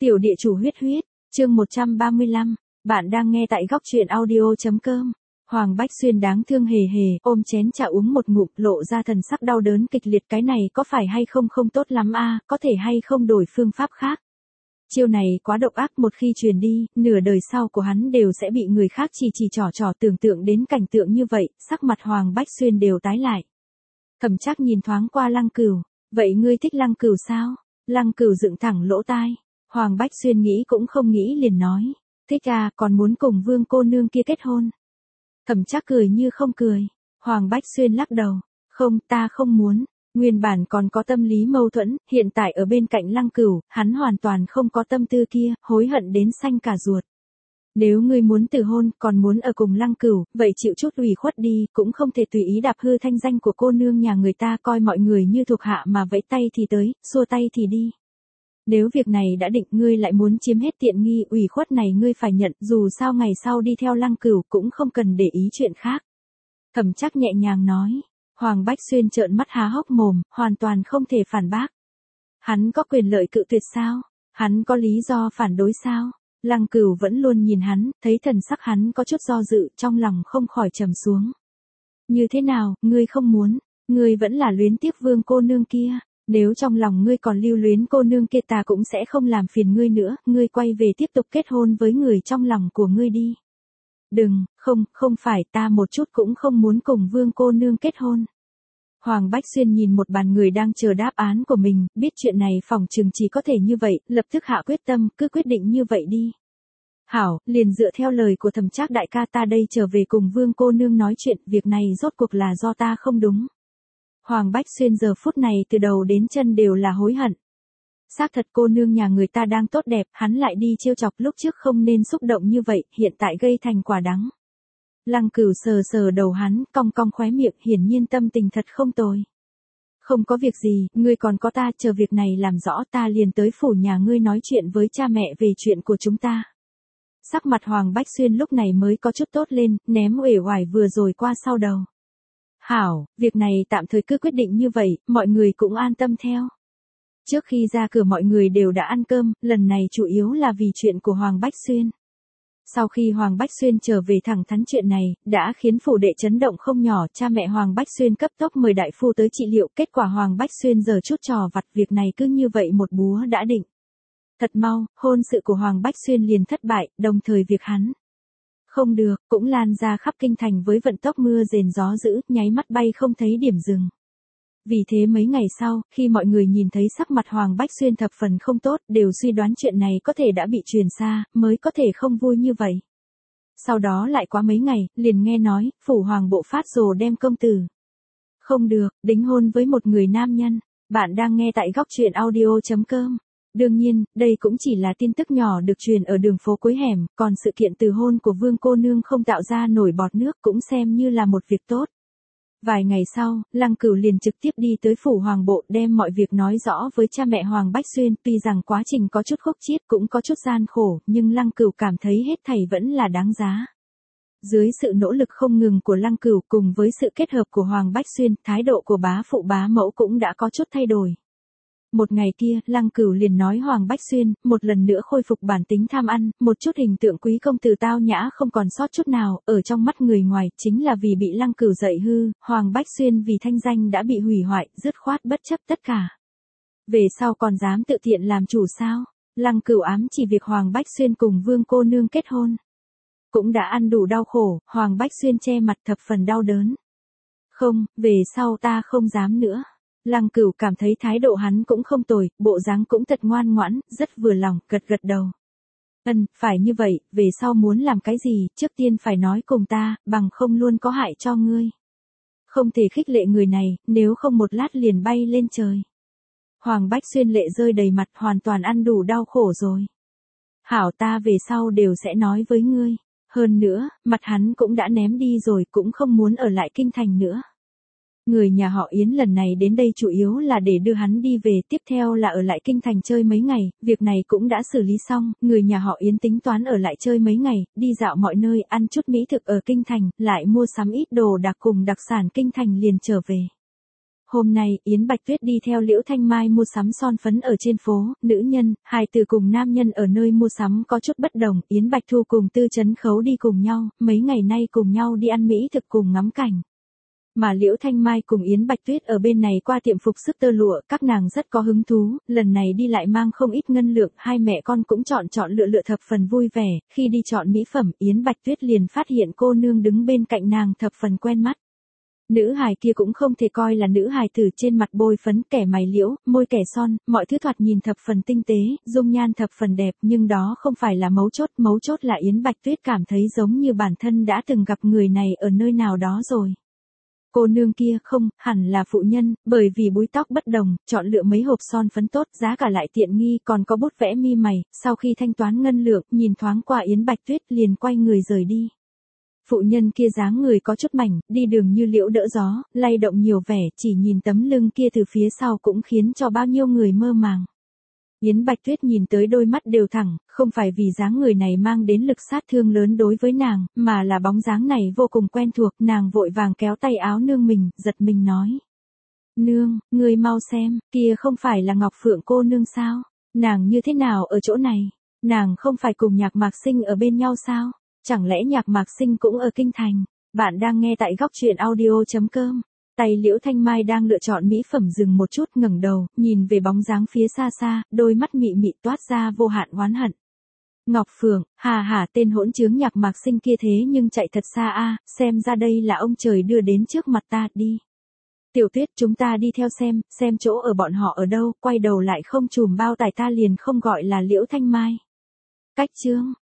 Tiểu địa chủ huyết huyết, chương 135, bạn đang nghe tại góc truyện audio.com. Hoàng Bách Xuyên đáng thương hề hề, ôm chén trà uống một ngụm, lộ ra thần sắc đau đớn kịch liệt. Cái này có phải hay không không tốt lắm a, có thể hay không đổi phương pháp khác. Chiêu này quá độc ác, một khi truyền đi, nửa đời sau của hắn đều sẽ bị người khác chỉ trỏ tưởng tượng đến cảnh tượng như vậy, sắc mặt Hoàng Bách Xuyên đều tái lại. Thẩm Trác nhìn thoáng qua Lăng Cửu, vậy ngươi thích Lăng Cửu sao? Lăng Cửu dựng thẳng lỗ tai. Hoàng Bách Xuyên nghĩ cũng không nghĩ liền nói, thích à, còn muốn cùng Vương cô nương kia kết hôn. Thẩm Trác cười như không cười. Hoàng Bách Xuyên lắc đầu, không, ta không muốn. Nguyên bản còn có tâm lý mâu thuẫn, hiện tại ở bên cạnh Lăng Cửu, hắn hoàn toàn không có tâm tư kia, hối hận đến xanh cả ruột. Nếu ngươi muốn từ hôn, còn muốn ở cùng Lăng Cửu, vậy chịu chút ủy khuất đi, cũng không thể tùy ý đạp hư thanh danh của cô nương nhà người ta, coi mọi người như thuộc hạ mà vẫy tay thì tới, xua tay thì đi. Nếu việc này đã định, ngươi lại muốn chiếm hết tiện nghi, ủy khuất này ngươi phải nhận, dù sao ngày sau đi theo Lăng Cửu cũng không cần để ý chuyện khác. Thẩm Trác nhẹ nhàng nói. Hoàng Bách Xuyên trợn mắt há hốc mồm, hoàn toàn không thể phản bác. Hắn có quyền lợi cự tuyệt sao? Hắn có lý do phản đối sao? Lăng Cửu vẫn luôn nhìn hắn, thấy thần sắc hắn có chút do dự, trong lòng không khỏi trầm xuống. Như thế nào, ngươi không muốn, ngươi vẫn là luyến tiếc Vương cô nương kia. Nếu trong lòng ngươi còn lưu luyến cô nương kia, ta cũng sẽ không làm phiền ngươi nữa, ngươi quay về tiếp tục kết hôn với người trong lòng của ngươi đi. Đừng, không phải, ta một chút cũng không muốn cùng Vương cô nương kết hôn. Hoàng Bách Xuyên nhìn một bàn người đang chờ đáp án của mình, biết chuyện này phỏng chừng chỉ có thể như vậy, lập tức hạ quyết tâm, cứ quyết định như vậy đi. Hảo, liền dựa theo lời của Thẩm Trác đại ca, ta đây trở về cùng Vương cô nương nói chuyện, việc này rốt cuộc là do ta không đúng. Hoàng Bách Xuyên giờ phút này từ đầu đến chân đều là hối hận. Xác thật cô nương nhà người ta đang tốt đẹp, hắn lại đi trêu chọc, lúc trước không nên xúc động như vậy, hiện tại gây thành quả đắng. Lăng Cửu sờ đầu hắn, cong khóe miệng, hiển nhiên tâm tình thật không tồi. Không có việc gì, ngươi còn có ta, chờ việc này làm rõ ta liền tới phủ nhà ngươi nói chuyện với cha mẹ về chuyện của chúng ta. Sắc mặt Hoàng Bách Xuyên lúc này mới có chút tốt lên, ném uể oải vừa rồi qua sau đầu. Hảo, việc này tạm thời cứ quyết định như vậy, mọi người cũng an tâm theo. Trước khi ra cửa mọi người đều đã ăn cơm, lần này chủ yếu là vì chuyện của Hoàng Bách Xuyên. Sau khi Hoàng Bách Xuyên trở về, thẳng thắn chuyện này, đã khiến phủ đệ chấn động không nhỏ, cha mẹ Hoàng Bách Xuyên cấp tốc mời đại phu tới trị liệu, kết quả Hoàng Bách Xuyên giờ chút trò vặt, việc này cứ như vậy một búa đã định. Thật mau, hôn sự của Hoàng Bách Xuyên liền thất bại, đồng thời việc hắn không được, cũng lan ra khắp kinh thành với vận tốc mưa rền gió dữ, nháy mắt bay không thấy điểm dừng. Vì thế mấy ngày sau, khi mọi người nhìn thấy sắc mặt Hoàng Bách Xuyên thập phần không tốt, đều suy đoán chuyện này có thể đã bị truyền xa, mới có thể không vui như vậy. Sau đó lại qua mấy ngày, liền nghe nói, phủ Hoàng bộ phát rồ đem công tử. Không được, đính hôn với một người nam nhân. Bạn đang nghe tại góc truyện audio.com. Đương nhiên, đây cũng chỉ là tin tức nhỏ được truyền ở đường phố cuối hẻm, còn sự kiện từ hôn của Vương cô nương không tạo ra nổi bọt nước cũng xem như là một việc tốt. Vài ngày sau, Lăng Cửu liền trực tiếp đi tới phủ Hoàng bộ, đem mọi việc nói rõ với cha mẹ Hoàng Bách Xuyên, tuy rằng quá trình có chút khúc chiết cũng có chút gian khổ, nhưng Lăng Cửu cảm thấy hết thảy vẫn là đáng giá. Dưới sự nỗ lực không ngừng của Lăng Cửu cùng với sự kết hợp của Hoàng Bách Xuyên, thái độ của bá phụ bá mẫu cũng đã có chút thay đổi. Một ngày kia, Lăng Cửu liền nói Hoàng Bách Xuyên, một lần nữa khôi phục bản tính tham ăn, một chút hình tượng quý công tử tao nhã không còn sót chút nào, ở trong mắt người ngoài, chính là vì bị Lăng Cửu dạy hư, Hoàng Bách Xuyên vì thanh danh đã bị hủy hoại, dứt khoát bất chấp tất cả. Về sau còn dám tự tiện làm chủ sao? Lăng Cửu ám chỉ việc Hoàng Bách Xuyên cùng Vương cô nương kết hôn. Cũng đã ăn đủ đau khổ, Hoàng Bách Xuyên che mặt thập phần đau đớn. Không, về sau ta không dám nữa. Lăng Cửu cảm thấy thái độ hắn cũng không tồi, bộ dáng cũng thật ngoan ngoãn, rất vừa lòng, gật đầu. Phải như vậy, về sau muốn làm cái gì, trước tiên phải nói cùng ta, bằng không luôn có hại cho ngươi. Không thể khích lệ người này, nếu không một lát liền bay lên trời. Hoàng Bách Xuyên lệ rơi đầy mặt, hoàn toàn ăn đủ đau khổ rồi. Hảo, ta về sau đều sẽ nói với ngươi. Hơn nữa, mặt hắn cũng đã ném đi rồi, cũng không muốn ở lại kinh thành nữa. Người nhà họ Yến lần này đến đây chủ yếu là để đưa hắn đi về, tiếp theo là ở lại kinh thành chơi mấy ngày, việc này cũng đã xử lý xong, người nhà họ Yến tính toán ở lại chơi mấy ngày, đi dạo mọi nơi, ăn chút mỹ thực ở kinh thành, lại mua sắm ít đồ đặc cùng đặc sản kinh thành liền trở về. Hôm nay, Yến Bạch Tuyết đi theo Liễu Thanh Mai mua sắm son phấn ở trên phố, nữ nhân, hài tử cùng nam nhân ở nơi mua sắm có chút bất đồng, Yến Bạch Thu cùng Tư Chấn Khấu đi cùng nhau, mấy ngày nay cùng nhau đi ăn mỹ thực cùng ngắm cảnh. Mà Liễu Thanh Mai cùng Yến Bạch Tuyết ở bên này qua tiệm phục sức tơ lụa, các nàng rất có hứng thú, lần này đi lại mang không ít ngân lượng, hai mẹ con cũng chọn lựa thập phần vui vẻ, khi đi chọn mỹ phẩm, Yến Bạch Tuyết liền phát hiện cô nương đứng bên cạnh nàng thập phần quen mắt. Nữ hài kia cũng không thể coi là nữ hài tử, trên mặt bôi phấn, kẻ mày liễu, môi kẻ son, mọi thứ thoạt nhìn thập phần tinh tế, dung nhan thập phần đẹp, nhưng đó không phải là mấu chốt là Yến Bạch Tuyết cảm thấy giống như bản thân đã từng gặp người này ở nơi nào đó rồi. Cô nương kia không, hẳn là phụ nhân, bởi vì búi tóc bất đồng, chọn lựa mấy hộp son phấn tốt, giá cả lại tiện nghi, còn có bút vẽ mi mày, sau khi thanh toán ngân lượng, nhìn thoáng qua Yến Bạch Tuyết liền quay người rời đi. Phụ nhân kia dáng người có chút mảnh, đi đường như liễu đỡ gió, lay động nhiều vẻ, chỉ nhìn tấm lưng kia từ phía sau cũng khiến cho bao nhiêu người mơ màng. Yến Bạch Tuyết nhìn tới đôi mắt đều thẳng, không phải vì dáng người này mang đến lực sát thương lớn đối với nàng, mà là bóng dáng này vô cùng quen thuộc, nàng vội vàng kéo tay áo nương mình, giật mình nói. Nương, người mau xem, kia không phải là Ngọc Phượng cô nương sao? Nàng như thế nào ở chỗ này? Nàng không phải cùng Nhạc Mạc Sinh ở bên nhau sao? Chẳng lẽ Nhạc Mạc Sinh cũng ở Kinh Thành? Bạn đang nghe tại góc truyện audio.com. Tay Liễu Thanh Mai đang lựa chọn mỹ phẩm dừng một chút, ngẩng đầu, nhìn về bóng dáng phía xa xa, đôi mắt mị mị toát ra vô hạn oán hận. Ngọc Phượng, tên hỗn trướng Nhạc Mạc Sinh kia thế nhưng chạy thật xa a, xem ra đây là ông trời đưa đến trước mặt ta, đi. Tiểu Tuyết, chúng ta đi theo xem chỗ ở bọn họ ở đâu, quay đầu lại không chùm bao tải ta liền không gọi là Liễu Thanh Mai. Cách chương